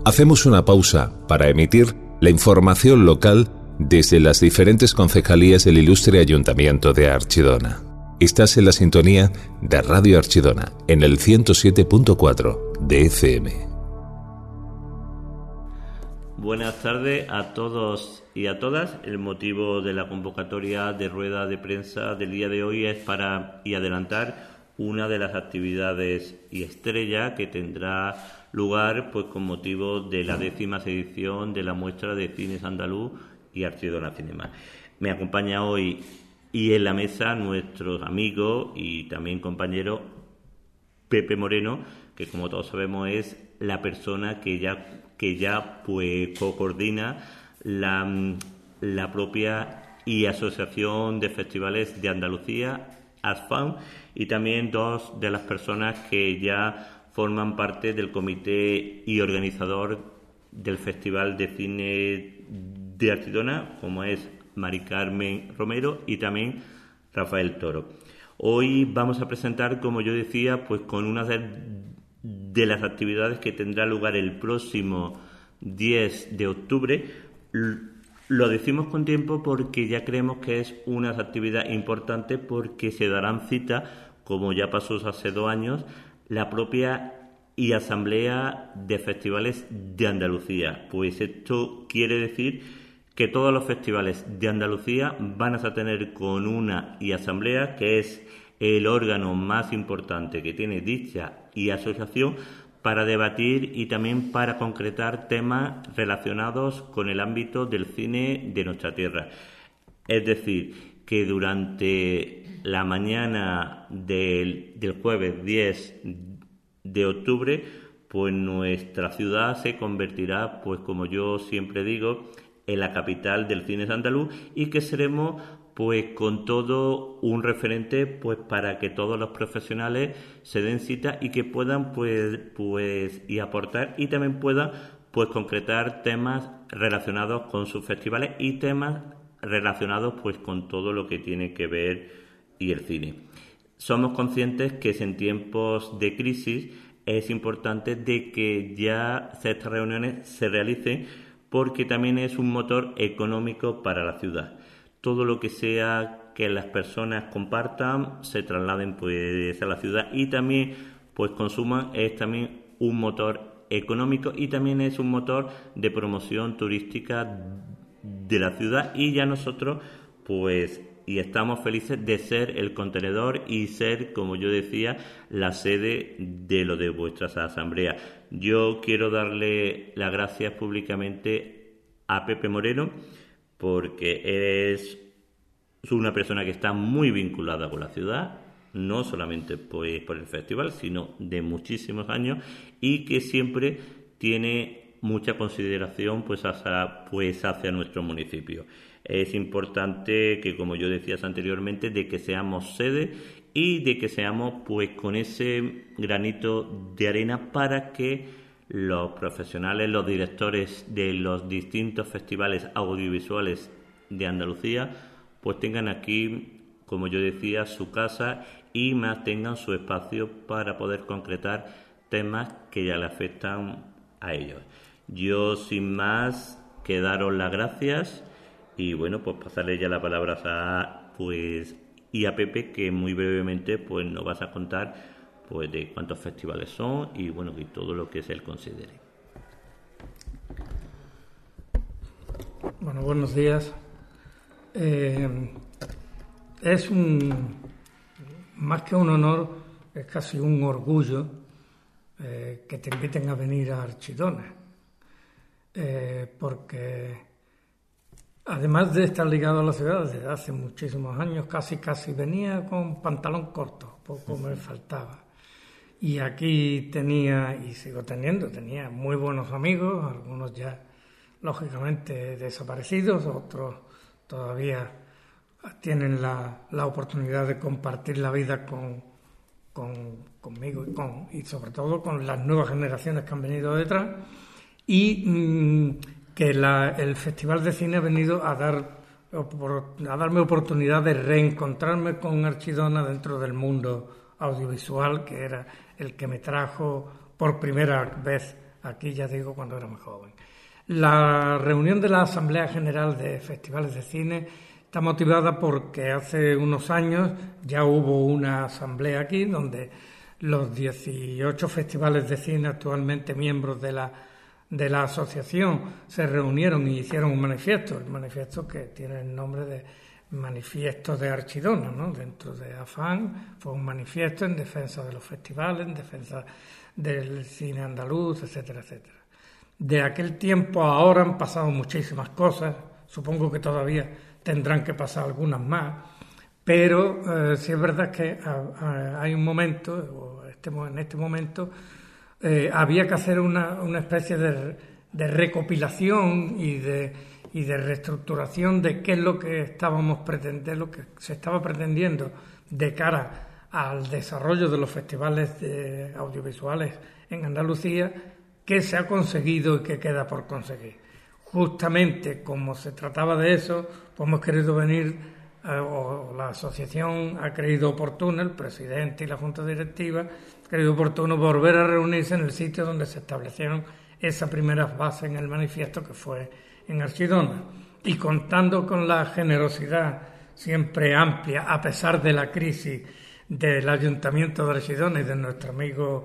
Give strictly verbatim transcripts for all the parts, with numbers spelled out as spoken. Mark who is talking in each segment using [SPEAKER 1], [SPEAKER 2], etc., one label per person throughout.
[SPEAKER 1] Hacemos una pausa para emitir la información local desde las diferentes concejalías del ilustre Ayuntamiento de Archidona. Estás en la sintonía de Radio Archidona, en el ciento siete punto cuatro de F M.
[SPEAKER 2] Buenas tardes a todos y a todas. El motivo de la convocatoria de rueda de prensa del día de hoy es para y adelantar una de las actividades y estrella que tendrá lugar pues con motivo de la décima edición de la muestra de cines andaluz y Archidona Cinema. Me acompaña hoy y en la mesa nuestros amigos y también compañero Pepe Moreno, que como todos sabemos es la persona que ya que ya pues coordina la, la propia y Asociación de Festivales de Andalucía, ASFAN, y también dos de las personas que ya forman parte del comité y organizador del Festival de Cine de Archidona, como es Mari Carmen Romero y también Rafael Toro. Hoy vamos a presentar, como yo decía, pues con una de, de las actividades que tendrá lugar el próximo diez de octubre. Lo decimos con tiempo porque ya creemos que es una actividad importante, porque se darán cita, como ya pasó hace dos años, la propia y Asamblea de Festivales de Andalucía. Pues esto quiere decir que todos los festivales de Andalucía van a tener con una y asamblea, que es el órgano más importante que tiene dicha y asociación, para debatir y también para concretar temas relacionados con el ámbito del cine de nuestra tierra. Es decir, que durante la mañana del, del jueves diez de octubre, pues nuestra ciudad se convertirá, pues como yo siempre digo, en la capital del cine andaluz, y que seremos pues con todo un referente pues para que todos los profesionales se den cita y que puedan pues pues y aportar y también puedan pues concretar temas relacionados con sus festivales y temas relacionados pues con todo lo que tiene que ver y el cine. Somos conscientes que en tiempos de crisis es importante de que ya estas reuniones se realicen, porque también es un motor económico para la ciudad. Todo lo que sea que las personas compartan, se trasladen pues a la ciudad y también pues consuman, es también un motor económico y también es un motor de promoción turística de la ciudad, y ya nosotros pues y estamos felices de ser el contenedor y ser, como yo decía, la sede de lo de vuestras asambleas. Yo quiero darle las gracias públicamente a Pepe Moreno, porque es una persona que está muy vinculada con la ciudad, no solamente pues por el festival, sino de muchísimos años, y que siempre tiene mucha consideración pues hacia, pues hacia nuestro municipio. Es importante que, como yo decía anteriormente, de que seamos sede y de que seamos pues con ese granito de arena para que los profesionales, los directores de los distintos festivales audiovisuales de Andalucía pues tengan aquí, como yo decía, su casa y más tengan su espacio para poder concretar temas que ya le afectan a ellos. Yo, sin más, que daros las gracias y bueno, pues pasarle ya la palabra a pues y a Pepe, que muy brevemente pues nos vas a contar pues de cuántos festivales son y bueno, y todo lo que él considere.
[SPEAKER 3] Bueno, buenos días. Eh, es un más que un honor, es casi un orgullo eh, que te inviten a venir a Archidona, eh, porque además de estar ligado a la ciudad desde hace muchísimos años, casi casi venía con pantalón corto, poco me faltaba. Y aquí tenía, y sigo teniendo, tenía muy buenos amigos, algunos ya lógicamente desaparecidos, otros todavía tienen la, la oportunidad de compartir la vida con, con, conmigo y, con, y sobre todo con las nuevas generaciones que han venido detrás. Y mmm, que la, el Festival de Cine ha venido a dar a darme oportunidad de reencontrarme con Archidona dentro del mundo audiovisual, que era el que me trajo por primera vez aquí, ya digo, cuando era más joven. La reunión de la Asamblea General de Festivales de Cine está motivada porque hace unos años ya hubo una asamblea aquí donde los dieciocho festivales de cine actualmente miembros de la, de la asociación se reunieron y hicieron un manifiesto, el manifiesto que tiene el nombre de Manifiesto de Archidona, ¿no? Dentro de AFAN fue un manifiesto en defensa de los festivales, en defensa del cine andaluz, etcétera, etcétera. De aquel tiempo a ahora han pasado muchísimas cosas, supongo que todavía tendrán que pasar algunas más, pero eh, sí es verdad que a, a, hay un momento, o este, en este momento, eh, había que hacer una, una especie de, de recopilación y de, y de reestructuración de qué es lo que estábamos pretendiendo, lo que se estaba pretendiendo de cara al desarrollo de los festivales de audiovisuales en Andalucía, qué se ha conseguido y qué queda por conseguir. Justamente como se trataba de eso, pues hemos querido venir, eh, o la asociación ha creído oportuno, el presidente y la junta directiva, ha creído oportuno volver a reunirse en el sitio donde se establecieron esas primeras bases en el manifiesto, que fue en Archidona. Y contando con la generosidad siempre amplia, a pesar de la crisis del Ayuntamiento de Archidona y de nuestro amigo,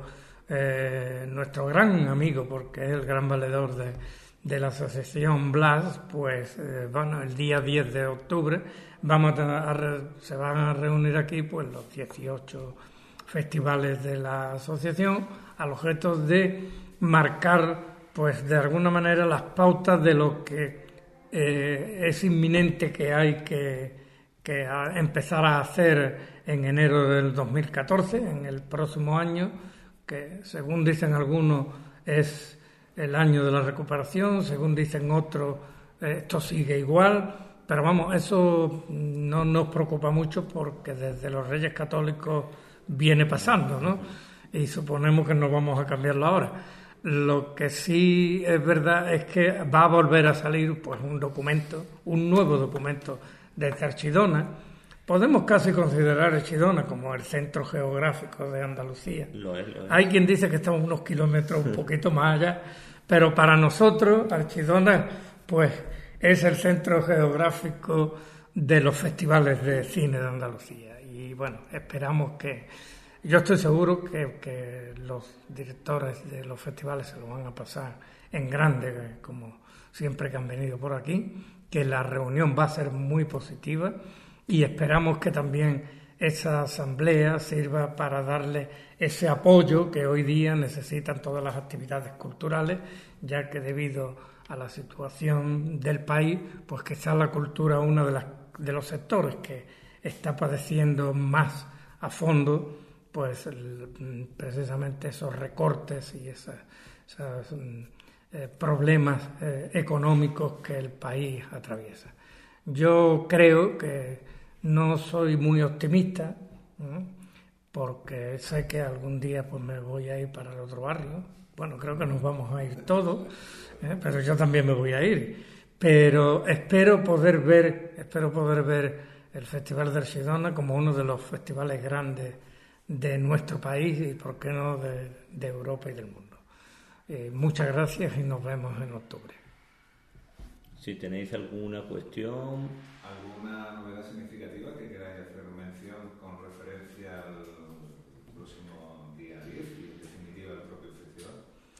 [SPEAKER 3] eh, nuestro gran amigo, porque es el gran valedor de, de la asociación Blas, pues eh, bueno, el día diez de octubre vamos a, a, se van a reunir aquí pues los dieciocho festivales de la asociación al objeto de marcar pues de alguna manera las pautas de lo que eh, es inminente que hay que, que a empezar a hacer en enero del dos mil catorce, en el próximo año, que según dicen algunos es el año de la recuperación, según dicen otros esto sigue igual, pero vamos, eso no nos preocupa mucho porque desde los Reyes Católicos viene pasando, ¿no? Y suponemos que no vamos a cambiarlo ahora. Lo que sí es verdad es que va a volver a salir pues un documento, un nuevo documento desde Archidona. Podemos casi considerar Archidona como el centro geográfico de Andalucía.
[SPEAKER 2] Lo es, lo es.
[SPEAKER 3] Hay quien dice que estamos unos kilómetros un poquito más allá, pero para nosotros Archidona pues es el centro geográfico de los festivales de cine de Andalucía. Y bueno, esperamos que, yo estoy seguro que, que los directores de los festivales se lo van a pasar en grande, como siempre que han venido por aquí, que la reunión va a ser muy positiva y esperamos que también esa asamblea sirva para darle ese apoyo que hoy día necesitan todas las actividades culturales, ya que debido a la situación del país, pues quizá la cultura es uno de, las, de los sectores que está padeciendo más a fondo pues el, precisamente esos recortes y esos eh, problemas eh, económicos que el país atraviesa. Yo creo que no soy muy optimista, ¿no? Porque sé que algún día pues me voy a ir para el otro barrio. Bueno, creo que nos vamos a ir todos, ¿eh? Pero yo también me voy a ir. Pero espero poder ver, espero poder ver el Festival de Archidona como uno de los festivales grandes de nuestro país y, por qué no, de, de Europa y del mundo. Eh, muchas gracias y nos vemos en octubre.
[SPEAKER 2] Si tenéis alguna cuestión...
[SPEAKER 1] ¿Alguna novedad significativa que queráis hacer mención con referencia al próximo día diez y en definitiva al propio festival?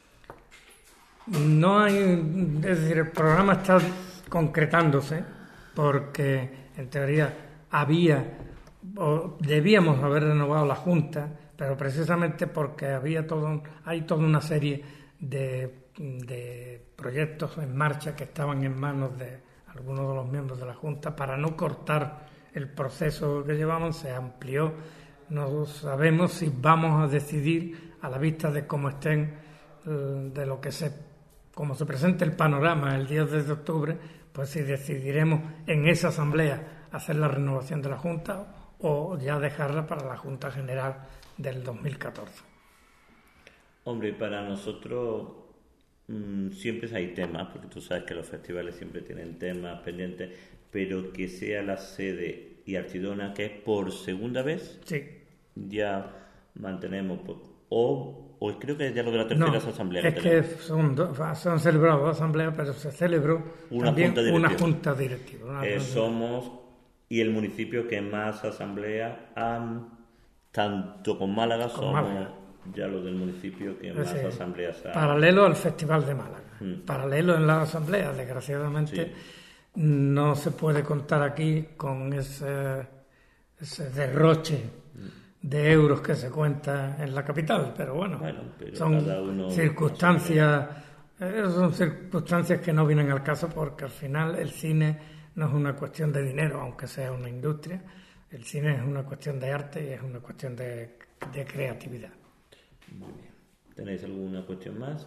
[SPEAKER 3] No hay, es decir, el programa está concretándose porque en teoría había o debíamos haber renovado la Junta, pero precisamente porque había todo, hay toda una serie de, de proyectos en marcha que estaban en manos de algunos de los miembros de la Junta. Para no cortar el proceso que llevamos, se amplió. No sabemos si vamos a decidir, a la vista de cómo estén, de lo que se, como se presente el panorama el diez de octubre, pues si decidiremos en esa asamblea hacer la renovación de la Junta o ya dejarla para la Junta General del dos mil catorce.
[SPEAKER 2] Hombre, para nosotros mmm, siempre hay temas, porque tú sabes que los festivales siempre tienen temas pendientes, pero que sea la sede y Archidona, que es por segunda vez,
[SPEAKER 3] sí,
[SPEAKER 2] ya mantenemos, pues, o, o creo que es ya lo de la tercera
[SPEAKER 3] no,
[SPEAKER 2] asamblea.
[SPEAKER 3] Es
[SPEAKER 2] que,
[SPEAKER 3] que son, do, son celebradas dos asambleas, pero se celebró
[SPEAKER 2] una
[SPEAKER 3] también
[SPEAKER 2] junta directiva.
[SPEAKER 3] una junta directiva. Una
[SPEAKER 2] Eh,
[SPEAKER 3] junta
[SPEAKER 2] somos y el municipio que más asamblea han, tanto con Málaga
[SPEAKER 3] Con
[SPEAKER 2] somos
[SPEAKER 3] Málaga.
[SPEAKER 2] ya los del municipio que más
[SPEAKER 3] Sí.
[SPEAKER 2] asambleas han.
[SPEAKER 3] Paralelo al Festival de Málaga.
[SPEAKER 2] Mm.
[SPEAKER 3] Paralelo en las asambleas, desgraciadamente,
[SPEAKER 2] Sí.
[SPEAKER 3] no se puede contar aquí con ese, ese derroche de euros que se cuenta en la capital, pero bueno,
[SPEAKER 2] Bueno, pero
[SPEAKER 3] son
[SPEAKER 2] cada uno
[SPEAKER 3] circunstancias, eh, son circunstancias que no vienen al caso porque al final el cine no es una cuestión de dinero, aunque sea una industria, el cine es una cuestión de arte y es una cuestión de, de creatividad.
[SPEAKER 2] Muy bien. ¿Tenéis alguna cuestión más?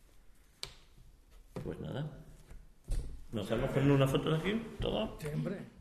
[SPEAKER 2] Pues nada. ¿Nos hacemos con una foto de aquí? ¿Todo?
[SPEAKER 3] Sí, hombre.